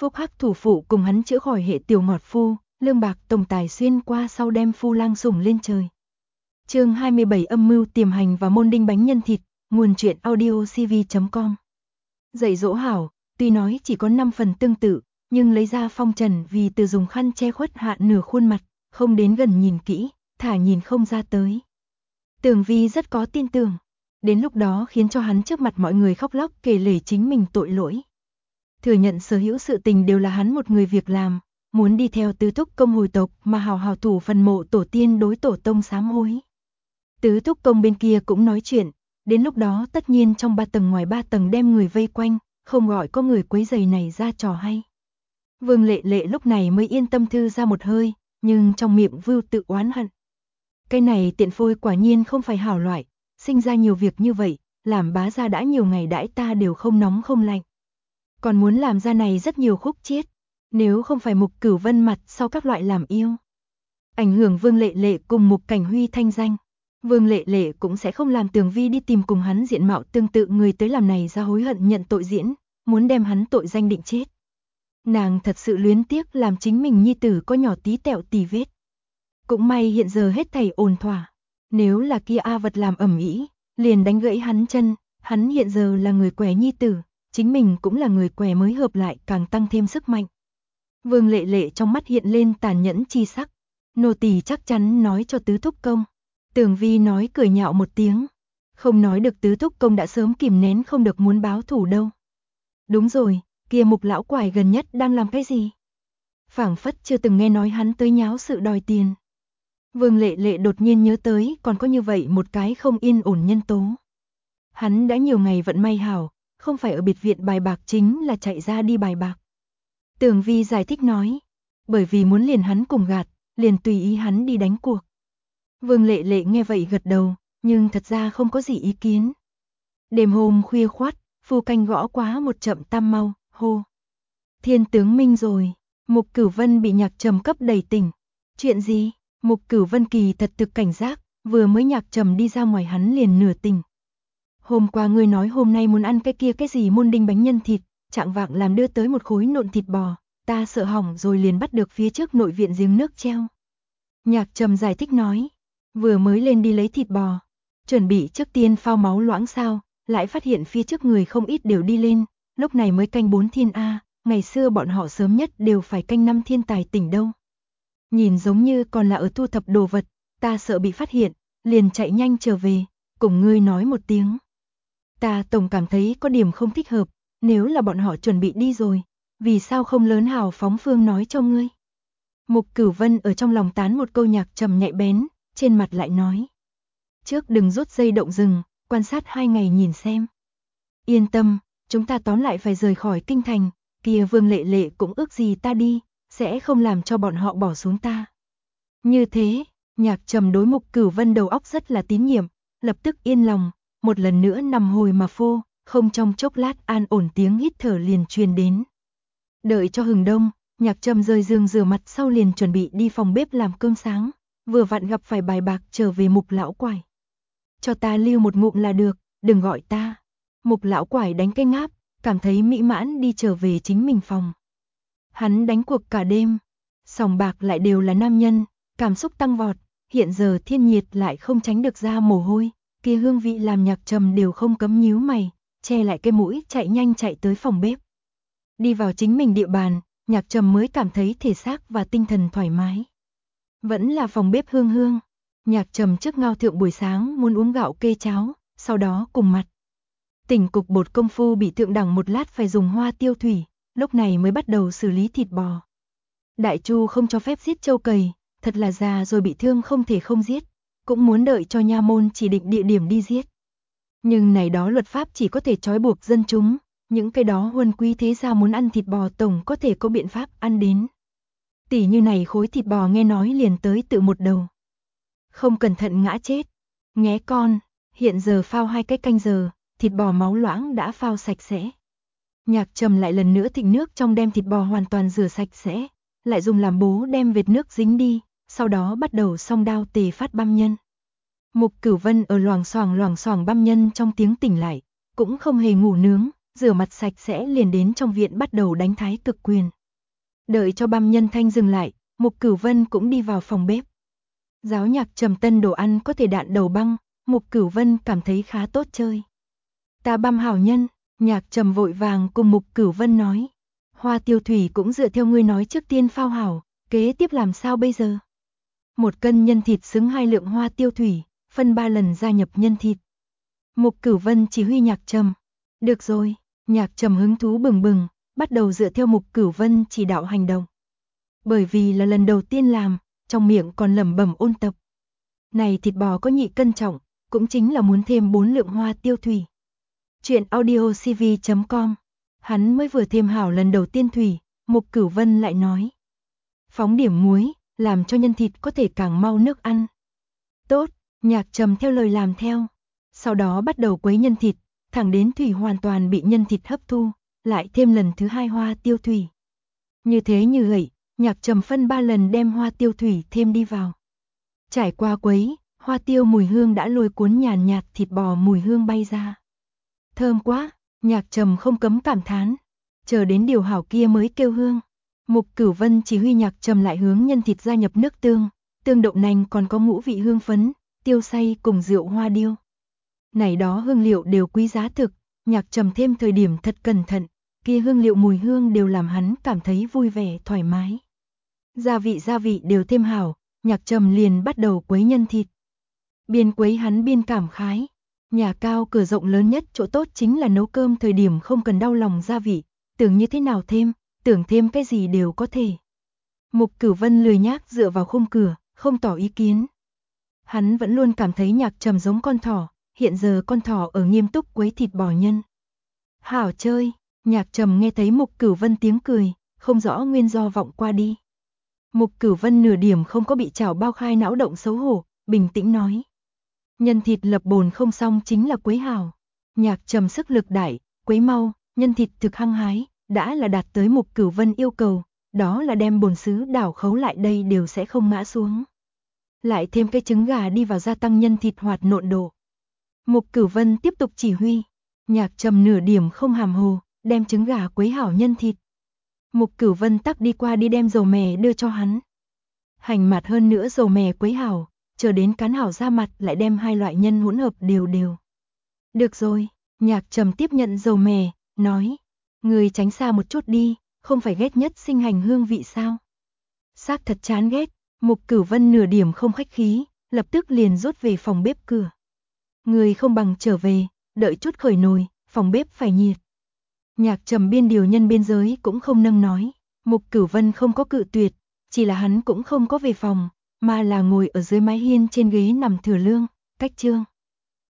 Phúc Hắc thủ phụ cùng hắn chữa khỏi hệ tiểu ngọt phu, lương bạc tổng tài xuyên qua sau đem phu lang sủng lên trời. Chương 27 âm mưu tiềm hành và môn đinh bánh nhân thịt, nguồn truyện audio cv.com. Dạy dỗ hảo, tuy nói chỉ có 5 phần tương tự, nhưng lấy ra phong trần vì từ dùng khăn che khuất hạ nửa khuôn mặt, không đến gần nhìn kỹ, thả nhìn không ra tới. Tưởng Vi rất có tin tưởng, đến lúc đó khiến cho hắn trước mặt mọi người khóc lóc kể lể chính mình tội lỗi. Thừa nhận sở hữu sự tình đều là hắn một người việc làm, muốn đi theo tứ thúc công hồi tộc mà hào hào thủ phần mộ tổ tiên đối tổ tông sám hối. Tứ thúc công bên kia cũng nói chuyện, đến lúc đó tất nhiên trong 3 tầng ngoài 3 tầng đem người vây quanh, không gọi có người quấy giày này ra trò hay. Vương Lệ Lệ lúc này mới yên tâm thư ra một hơi, nhưng trong miệng vưu tự oán hận. Cái này tiện phôi quả nhiên không phải hảo loại, sinh ra nhiều việc như vậy, làm bá gia đã nhiều ngày đãi ta đều không nóng không lạnh. Còn muốn làm ra này rất nhiều khúc chiết, nếu không phải Mục Cửu Vân mặt sau các loại làm yêu. Ảnh hưởng Vương Lệ Lệ cùng Mục Cảnh Huy thanh danh. Vương Lệ Lệ cũng sẽ không làm Tường Vi đi tìm cùng hắn diện mạo tương tự người tới làm này ra hối hận nhận tội diễn, muốn đem hắn tội danh định chết. Nàng thật sự luyến tiếc làm chính mình nhi tử có nhỏ tí tẹo tì vết. Cũng may hiện giờ hết thảy ổn thỏa. Nếu là kia A Vật làm ầm ĩ, liền đánh gãy hắn chân, hắn hiện giờ là người què nhi tử, chính mình cũng là người què mới hợp lại càng tăng thêm sức mạnh. Vương Lệ Lệ trong mắt hiện lên tàn nhẫn chi sắc. Nô tỳ chắc chắn nói cho tứ thúc công. Tường Vi nói cười nhạo một tiếng. Không nói được tứ thúc công đã sớm kìm nén không được muốn báo thù đâu. Đúng rồi, kia Mục lão quải gần nhất đang làm cái gì? Phảng phất chưa từng nghe nói hắn tới nháo sự đòi tiền. Vương Lệ Lệ đột nhiên nhớ tới còn có như vậy một cái không yên ổn nhân tố. Hắn đã nhiều ngày vận may hảo, không phải ở biệt viện bài bạc chính là chạy ra đi bài bạc. Tường Vi giải thích nói, bởi vì muốn liền hắn cùng gạt, liền tùy ý hắn đi đánh cuộc. Vương Lệ Lệ nghe vậy gật đầu, nhưng thật ra không có gì ý kiến. Đêm hôm khuya khoắt, phu canh gõ quá một chậm tam mau, hô. Thiên tướng minh rồi, Mục Cửu Vân bị Nhạc Trầm cấp đẩy tỉnh. Chuyện gì? Mục Cửu Vân kỳ thật thực cảnh giác, vừa mới Nhạc Trầm đi ra ngoài hắn liền nửa tỉnh. Hôm qua ngươi nói hôm nay muốn ăn cái kia cái gì môn đinh bánh nhân thịt, trạng vạng làm đưa tới một khối nộn thịt bò, ta sợ hỏng rồi liền bắt được phía trước nội viện giếng nước treo. Nhạc Trầm giải thích nói, vừa mới lên đi lấy thịt bò, chuẩn bị trước tiên phao máu loãng sao, lại phát hiện phía trước người không ít đều đi lên, lúc này mới canh 4 thiên A, ngày xưa bọn họ sớm nhất đều phải canh 5 thiên tài tỉnh đâu. Nhìn giống như còn là ở thu thập đồ vật, ta sợ bị phát hiện, liền chạy nhanh trở về, cùng ngươi nói một tiếng. Ta tổng cảm thấy có điểm không thích hợp, nếu là bọn họ chuẩn bị đi rồi, vì sao không lớn hào phóng phương nói cho ngươi. Mục Cửu Vân ở trong lòng tán một câu Nhạc Trầm nhạy bén, trên mặt lại nói. Trước đừng rút dây động rừng, quan sát 2 ngày nhìn xem. Yên tâm, chúng ta tóm lại phải rời khỏi kinh thành, kia Vương Lệ Lệ cũng ước gì ta đi, sẽ không làm cho bọn họ bỏ xuống ta. Như thế, Nhạc Trầm đối Mục Cửu Vân đầu óc rất là tín nhiệm, lập tức yên lòng, một lần nữa nằm hồi mà phô, không trong chốc lát an ổn tiếng hít thở liền truyền đến. Đợi cho hừng đông, Nhạc Trầm rời giường rửa mặt sau liền chuẩn bị đi phòng bếp làm cơm sáng, vừa vặn gặp phải bài bạc trở về Mục lão quải. Cho ta lưu một ngụm là được, đừng gọi ta. Mục lão quải đánh cái ngáp, cảm thấy mỹ mãn đi trở về chính mình phòng. Hắn đánh cuộc cả đêm, sòng bạc lại đều là nam nhân, cảm xúc tăng vọt, hiện giờ thiên nhiệt lại không tránh được ra mồ hôi, kia hương vị làm Nhạc Trầm đều không cấm nhíu mày, che lại cái mũi chạy nhanh chạy tới phòng bếp. Đi vào chính mình địa bàn, Nhạc Trầm mới cảm thấy thể xác và tinh thần thoải mái. Vẫn là phòng bếp hương hương. Nhạc Trầm trước ngao thượng buổi sáng muốn uống gạo kê cháo, sau đó cùng mặt. Tỉnh cục bột công phu bị thượng đẳng một lát phải dùng hoa tiêu thủy, lúc này mới bắt đầu xử lý thịt bò. Đại Chu không cho phép giết trâu cầy, thật là già rồi bị thương không thể không giết, cũng muốn đợi cho nha môn chỉ định địa điểm đi giết. Nhưng này đó luật pháp chỉ có thể trói buộc dân chúng, những cái đó huân quý thế gia muốn ăn thịt bò tổng có thể có biện pháp ăn đến. Tỷ như này khối thịt bò nghe nói liền tới tự một đầu. Không cẩn thận ngã chết. Nghé con, hiện giờ phao 2 cái canh giờ, thịt bò máu loãng đã phao sạch sẽ. Nhạc Trầm lại lần nữa thịnh nước trong đem thịt bò hoàn toàn rửa sạch sẽ, lại dùng làm bố đem vệt nước dính đi, sau đó bắt đầu song đao tề phát băm nhân. Mục Cửu Vân ở loảng xoảng băm nhân trong tiếng tỉnh lại, cũng không hề ngủ nướng, rửa mặt sạch sẽ liền đến trong viện bắt đầu đánh thái cực quyền. Đợi cho Băm Nhân Thanh dừng lại, Mục Cửu Vân cũng đi vào phòng bếp. Giáo nhạc Trầm tân đồ ăn có thể đạn đầu băng, Mục Cửu Vân cảm thấy khá tốt chơi. Ta Băm hảo nhân, nhạc Trầm vội vàng cùng Mục Cửu Vân nói. Hoa tiêu thủy cũng dựa theo ngươi nói trước tiên phao hảo, kế tiếp làm sao bây giờ? 1 cân nhân thịt xứng 2 lượng hoa tiêu thủy, phân 3 lần gia nhập nhân thịt. Mục Cửu Vân chỉ huy nhạc Trầm. Được rồi, nhạc Trầm hứng thú bừng bừng, bắt đầu dựa theo Mục Cửu Vân chỉ đạo hành động. Bởi vì là lần đầu tiên làm, trong miệng còn lẩm bẩm ôn tập. Này thịt bò có nhị cân trọng, cũng chính là muốn thêm 4 lượng hoa tiêu thủy. Chuyện audiocv.com. Hắn mới vừa thêm hảo lần đầu tiên thủy, Mục Cửu Vân lại nói. Phóng điểm muối, làm cho nhân thịt có thể càng mau nước ăn. Tốt, nhạc Trầm theo lời làm theo. Sau đó bắt đầu quấy nhân thịt, thẳng đến thủy hoàn toàn bị nhân thịt hấp thu, lại thêm lần thứ 2 hoa tiêu thủy. Như thế như vậy, nhạc Trầm phân 3 lần đem hoa tiêu thủy thêm đi vào. Trải qua quấy, hoa tiêu mùi hương đã lôi cuốn nhàn nhạt thịt bò mùi hương bay ra. Thơm quá, nhạc Trầm không cấm cảm thán. Chờ đến điều hảo kia mới kêu hương. Mục Cửu Vân chỉ huy nhạc Trầm lại hướng nhân thịt gia nhập nước tương, tương đậu nành còn có ngũ vị hương phấn, tiêu xay cùng rượu hoa điêu. Này đó hương liệu đều quý giá thực, nhạc Trầm thêm thời điểm thật cẩn thận, kia hương liệu mùi hương đều làm hắn cảm thấy vui vẻ thoải mái. Gia vị đều thêm hảo, nhạc Trầm liền bắt đầu quấy nhân thịt. Biên quấy hắn biên cảm khái. Nhà cao cửa rộng lớn nhất chỗ tốt chính là nấu cơm thời điểm không cần đau lòng gia vị, tưởng như thế nào thêm, tưởng thêm cái gì đều có thể. Mục Cửu Vân lười nhác dựa vào khung cửa, không tỏ ý kiến. Hắn vẫn luôn cảm thấy nhạc Trầm giống con thỏ, hiện giờ con thỏ ở nghiêm túc quấy thịt bò nhân. Hảo chơi, nhạc Trầm nghe thấy Mục Cửu Vân tiếng cười, không rõ nguyên do vọng qua đi. Mục Cửu Vân nửa điểm không có bị chảo bao khai não động xấu hổ, bình tĩnh nói. Nhân thịt lập bồn không xong chính là quấy hảo. Nhạc Trầm sức lực đại, quấy mau, nhân thịt thực hăng hái, đã là đạt tới Mục Cửu Vân yêu cầu, đó là đem bồn sứ đảo khấu lại đây đều sẽ không ngã xuống. Lại thêm cái trứng gà đi vào gia tăng nhân thịt hoạt nộn độ. Mục Cửu Vân tiếp tục chỉ huy, nhạc Trầm nửa điểm không hàm hồ, đem trứng gà quấy hảo nhân thịt. Mục Cửu Vân tắc đi qua đi đem dầu mè đưa cho hắn. Hành mặt hơn nữa dầu mè quấy hảo, chờ đến cán hảo ra mặt lại đem 2 loại nhân hỗn hợp đều đều. Được rồi, nhạc Trầm tiếp nhận dầu mè, nói. Người tránh xa một chút đi, không phải ghét nhất sinh hành hương vị sao? Xác thật chán ghét, Mục Cửu Vân nửa điểm không khách khí, lập tức liền rút về phòng bếp cửa. Người không bằng trở về, đợi chút khởi nồi, phòng bếp phải nhiệt. Nhạc Trầm biên điều nhân biên giới cũng không nâng nói, Mục Cửu Vân không có cự tuyệt, chỉ là hắn cũng không có về phòng, mà là ngồi ở dưới mái hiên trên ghế nằm thừa lương, cách chương.